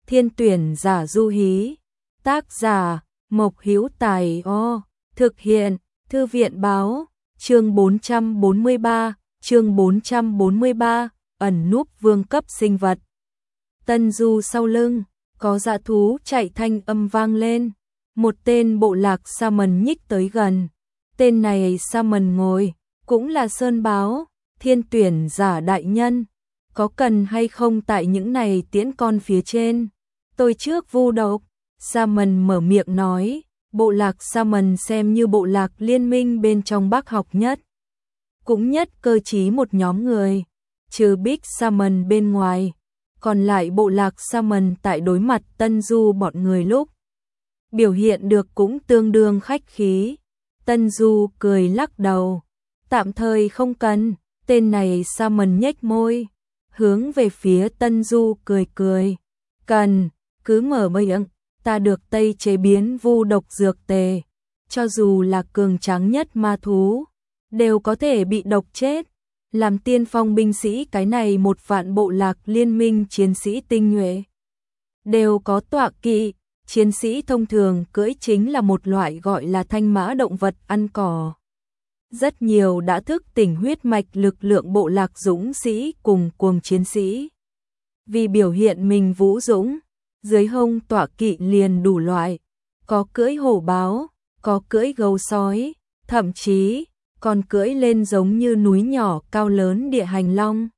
Thiên tuyển giả du hí. Tác giả Mộc Hữu Tài. Thực hiện Thư viện báo. Chương 443, ẩn núp vương cấp sinh vật. Tân Du sau lưng, có dã thú chạy thanh âm vang lên. Một tên bộ lạc Salmon nhích tới gần. Tên này Salmon ngồi, cũng là sơn báo. Thiên tuyển giả đại nhân, có cần hay không tại những này tiễn con phía trên? Tôi trước vu độc. Salmon mở miệng nói, bộ lạc Salmon xem như bộ lạc liên minh bên trong Bắc học nhất. Cũng nhất cơ trí một nhóm người, trừ Big Salmon bên ngoài. Còn lại bộ lạc Salmon tại đối mặt Tân Du bọn người lúc biểu hiện được cũng tương đương khách khí. Tân Du cười lắc đầu, tạm thời không cần. Tên này Salmon nhếch môi, hướng về phía Tân Du cười. Cần, cứ mở miệng, ta được Tây chế biến vu độc dược tề. Cho dù là cường tráng nhất ma thú, đều có thể bị độc chết. Làm tiên phong binh sĩ cái này 1.000 bộ lạc liên minh chiến sĩ tinh nhuệ, đều có tọa kỵ. Chiến sĩ thông thường cưỡi chính là một loại gọi là thanh mã động vật ăn cỏ. Rất nhiều đã thức tỉnh huyết mạch lực lượng bộ lạc dũng sĩ cùng cuồng chiến sĩ. Vì biểu hiện mình vũ dũng, dưới hông tọa kỵ liền đủ loại. Có cưỡi hổ báo, có cưỡi gấu sói, thậm chí còn cưỡi lên giống như núi nhỏ cao lớn địa hành long.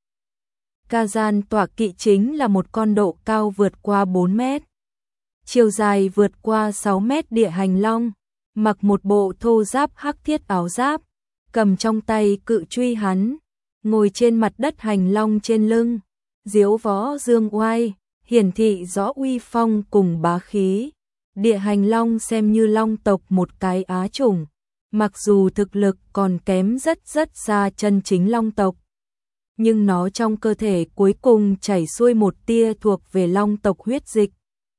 Kazan tọa kỵ chính là một con độ cao vượt qua 4 mét, chiều dài vượt qua 6 mét địa hành long, mặc một bộ thô giáp hắc thiết áo giáp, cầm trong tay cự truy hắn, ngồi trên mặt đất hành long trên lưng, diếu võ dương oai, hiển thị rõ uy phong cùng bá khí. Địa hành long xem như long tộc một cái á chủng, mặc dù thực lực còn kém rất xa chân chính long tộc, nhưng nó trong cơ thể cuối cùng chảy xuôi một tia thuộc về long tộc huyết dịch.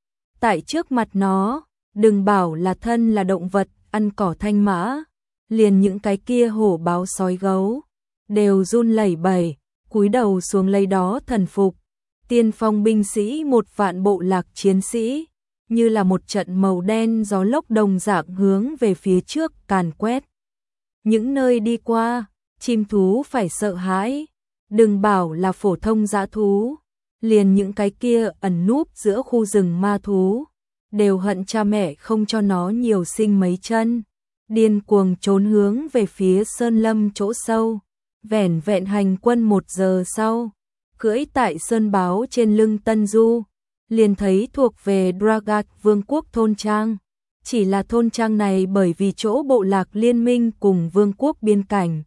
Tại trước mặt nó, đừng bảo là thân là động vật ăn cỏ thanh mã, liền những cái kia hổ báo sói gấu đều run lẩy bẩy, cúi đầu xuống lấy đó thần phục. Tiên phong binh sĩ 1.000 bộ lạc chiến sĩ, như là một trận màu đen gió lốc đồng dạng hướng về phía trước càn quét. Những nơi đi qua, chim thú phải sợ hãi, đừng bảo là phổ thông dã thú, liền những cái kia ẩn núp giữa khu rừng ma thú, đều hận cha mẹ không cho nó nhiều sinh mấy chân, điên cuồng trốn hướng về phía sơn lâm chỗ sâu. Vẻn vẹn hành quân 1 giờ sau, cưỡi tại sơn báo trên lưng Tân Du, liền thấy thuộc về Dragat vương quốc thôn trang. Chỉ là thôn trang này bởi vì chỗ bộ lạc liên minh cùng vương quốc biên cảnh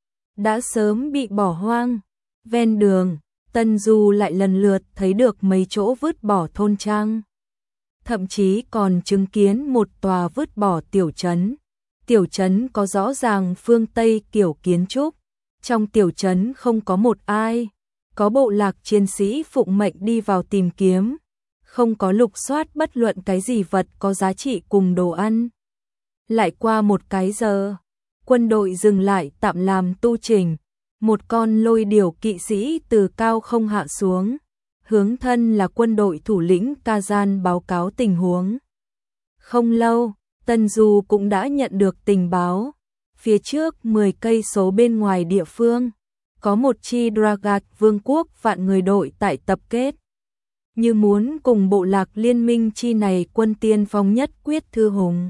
đã sớm bị bỏ hoang. Ven đường, Tân Du lại lần lượt thấy được mấy chỗ vứt bỏ thôn trang, thậm chí còn chứng kiến một tòa vứt bỏ tiểu trấn. Tiểu trấn có rõ ràng phương Tây kiểu kiến trúc, trong tiểu trấn không có một ai, có bộ lạc chiến sĩ phụng mệnh đi vào tìm kiếm, không có lục soát bất luận cái gì vật có giá trị cùng đồ ăn. Lại qua một cái giờ, quân đội dừng lại tạm làm tu chỉnh, một con lôi điểu kỵ sĩ từ cao không hạ xuống, hướng thân là quân đội thủ lĩnh Kazan báo cáo tình huống. Không lâu, Tân Du cũng đã nhận được tình báo, phía trước 10 cây số bên ngoài địa phương, có một chi Dragat vương quốc vạn người đội tại tập kết, như muốn cùng bộ lạc liên minh chi này quân tiên phong nhất quyết thư hùng.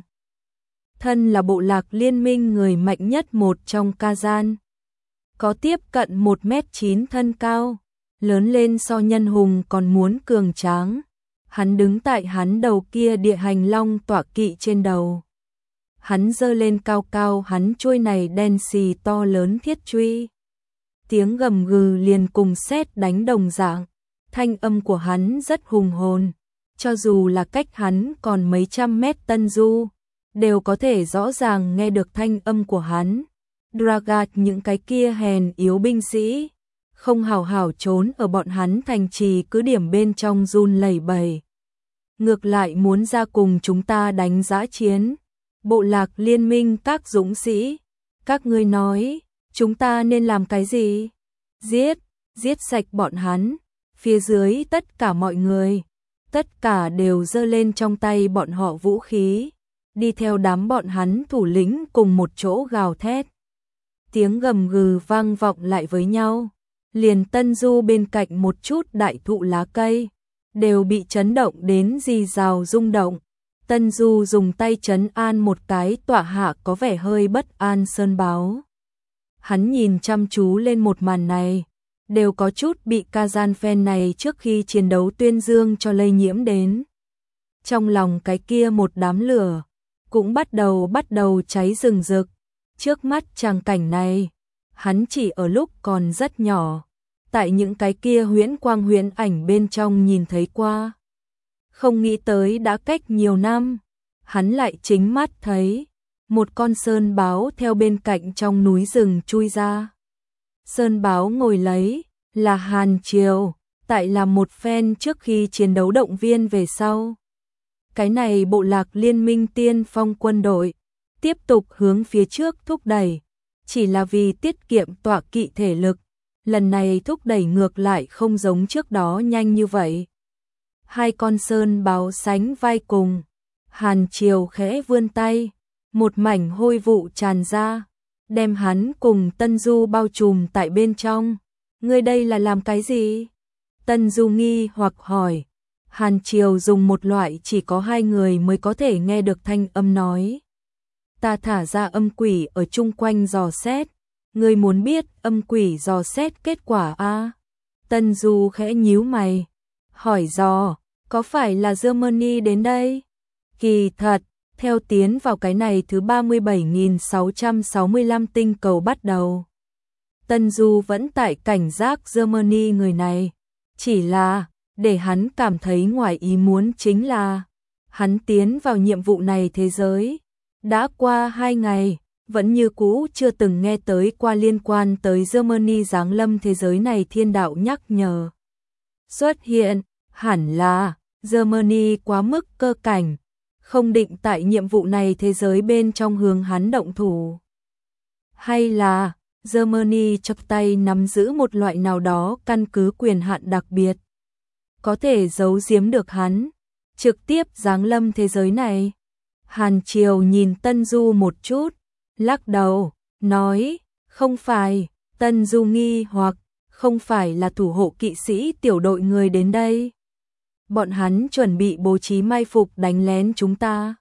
Thân là bộ lạc liên minh người mạnh nhất một trong Kazan, có tiếp cận 1m9 thân cao, lớn lên so nhân hùng còn muốn cường tráng. Hắn đứng tại hắn đầu kia địa hành long tọa kỵ trên đầu. Hắn giơ lên cao cao hắn chuôi này đen xì to lớn thiết truy. Tiếng gầm gừ liền cùng sét đánh đồng dạng. Thanh âm của hắn rất hùng hồn, cho dù là cách hắn còn mấy trăm mét. Tân Du đều có thể rõ ràng nghe được thanh âm của hắn. Dragat những cái kia hèn yếu binh sĩ, không hào hảo trốn ở bọn hắn thành trì cứ điểm bên trong run lẩy bẩy. Ngược lại muốn ra cùng chúng ta đánh dã chiến. Bộ lạc liên minh các dũng sĩ, các ngươi nói, chúng ta nên làm cái gì? Giết sạch bọn hắn. Phía dưới tất cả mọi người, tất cả đều giơ lên trong tay bọn họ vũ khí, đi theo đám bọn hắn thủ lĩnh cùng một chỗ gào thét. Tiếng gầm gừ vang vọng lại với nhau, liền Tân Du bên cạnh một chút đại thụ lá cây, đều bị chấn động đến rì rào rung động. Tân Du dùng tay trấn an một cái tọa hạ có vẻ hơi bất an Sơn Báo. Hắn nhìn chăm chú lên một màn này, đều có chút bị ca gian phen này trước khi chiến đấu tuyên dương cho lây nhiễm đến. Trong lòng cái kia một đám lửa, cũng bắt đầu cháy rừng rực. Trước mắt tràng cảnh này, hắn chỉ ở lúc còn rất nhỏ, tại những cái kia huyễn quang huyễn ảnh bên trong nhìn thấy qua. Không nghĩ tới đã cách nhiều năm, hắn lại chính mắt thấy một con sơn báo theo bên cạnh trong núi rừng chui ra. Sơn báo ngồi lấy là Hàn Triều, tại làm một phen trước khi chiến đấu động viên về sau. Cái này bộ lạc liên minh tiên phong quân đội, tiếp tục hướng phía trước thúc đẩy, chỉ là vì tiết kiệm tọa kỵ thể lực, lần này thúc đẩy ngược lại không giống trước đó nhanh như vậy. Hai con sơn báo sánh vai cùng, Hàn Triều khẽ vươn tay, một mảnh hôi vụ tràn ra, đem hắn cùng Tân Du bao trùm tại bên trong. Ngươi đây là làm cái gì? Tân Du nghi hoặc hỏi. Hàn Triều dùng một loại chỉ có hai người mới có thể nghe được thanh âm nói. Ta thả ra âm quỷ ở chung quanh dò xét. Ngươi muốn biết âm quỷ dò xét kết quả a? Tân Du khẽ nhíu mày, hỏi dò, có phải là Germany đến đây? Kỳ thật, theo tiến vào cái này thứ 37.665 tinh cầu bắt đầu. Tân Du vẫn tại cảnh giác Germany người này, chỉ là để hắn cảm thấy ngoài ý muốn chính là hắn tiến vào nhiệm vụ này thế giới. Đã qua 2 ngày, vẫn như cũ chưa từng nghe tới qua liên quan tới Germany giáng lâm thế giới này thiên đạo nhắc nhở. Xuất hiện, hẳn là Germany quá mức cơ cảnh, không định tại nhiệm vụ này thế giới bên trong hướng hắn động thủ. Hay là Germany chấp tay nắm giữ một loại nào đó căn cứ quyền hạn đặc biệt, có thể giấu giếm được hắn, trực tiếp giáng lâm thế giới này. Hàn Triều nhìn Tân Du một chút, lắc đầu, nói, không phải. Tân Du nghi hoặc, không phải là thủ hộ kỵ sĩ tiểu đội người đến đây. Bọn hắn chuẩn bị bố trí mai phục đánh lén chúng ta.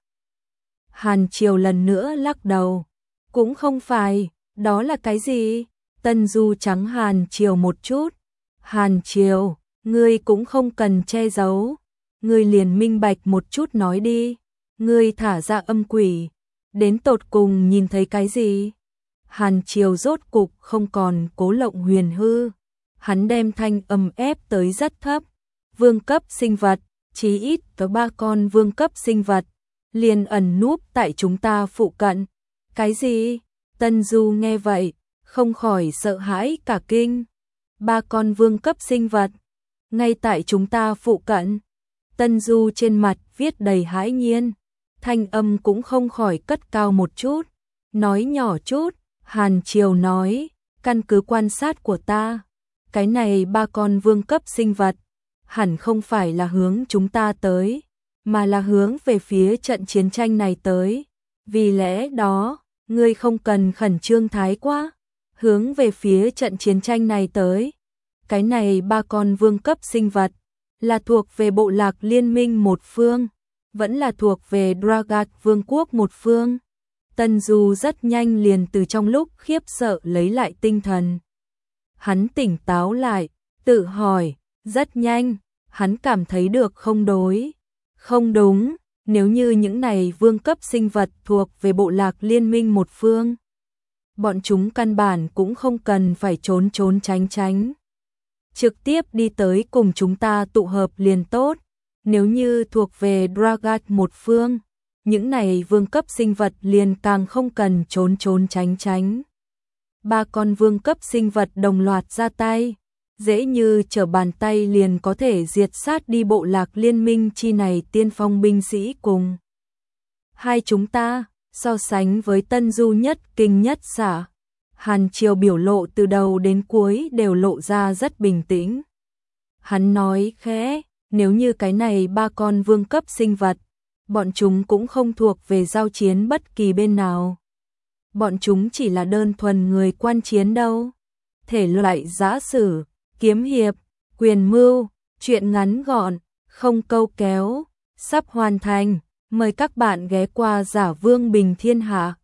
Hàn Triều lần nữa lắc đầu, cũng không phải, đó là cái gì? Tân Du trắng Hàn Triều một chút. Hàn Triều, ngươi cũng không cần che giấu, ngươi liền minh bạch một chút nói đi. Ngươi thả ra âm quỷ, đến tột cùng nhìn thấy cái gì? Hàn Triều rốt cục không còn cố lộng huyền hư, hắn đem thanh âm ép tới rất thấp. Vương cấp sinh vật, chí ít có 3 con vương cấp sinh vật, liền ẩn núp tại chúng ta phụ cận. Cái gì? Tân Du nghe vậy, không khỏi sợ hãi cả kinh. 3 con vương cấp sinh vật, ngay tại chúng ta phụ cận. Tân Du trên mặt viết đầy hãi nhiên, thanh âm cũng không khỏi cất cao một chút, nói nhỏ chút. Hàn Triều nói, căn cứ quan sát của ta, cái này 3 con vương cấp sinh vật, hẳn không phải là hướng chúng ta tới, mà là hướng về phía trận chiến tranh này tới. Vì lẽ đó, ngươi không cần khẩn trương thái quá, hướng về phía trận chiến tranh này tới. Cái này 3 con vương cấp sinh vật, là thuộc về bộ lạc liên minh một phương, vẫn là thuộc về Dragat vương quốc một phương. Tân Du rất nhanh liền từ trong lúc khiếp sợ lấy lại tinh thần. Hắn tỉnh táo lại, tự hỏi, rất nhanh, hắn cảm thấy được không đúng, nếu như những này vương cấp sinh vật thuộc về bộ lạc liên minh một phương, bọn chúng căn bản cũng không cần phải trốn tránh. Trực tiếp đi tới cùng chúng ta tụ hợp liền tốt. Nếu như thuộc về Dragat một phương, những này vương cấp sinh vật liền càng không cần trốn tránh. 3 con vương cấp sinh vật đồng loạt ra tay, dễ như trở bàn tay liền có thể diệt sát đi bộ lạc liên minh chi này tiên phong binh sĩ cùng. Hai chúng ta, so sánh với Tân Du nhất kinh nhất xả. Hàn Triều biểu lộ từ đầu đến cuối đều lộ ra rất bình tĩnh. Hắn nói khẽ, Nếu như cái này ba con vương cấp sinh vật, bọn chúng cũng không thuộc về giao chiến bất kỳ bên nào. Bọn chúng chỉ là đơn thuần người quan chiến đâu. Thể loại giã sử, kiếm hiệp, quyền mưu, truyện ngắn gọn, không câu kéo, sắp hoàn thành. Mời các bạn ghé qua Giả Vương Bình Thiên Hạ.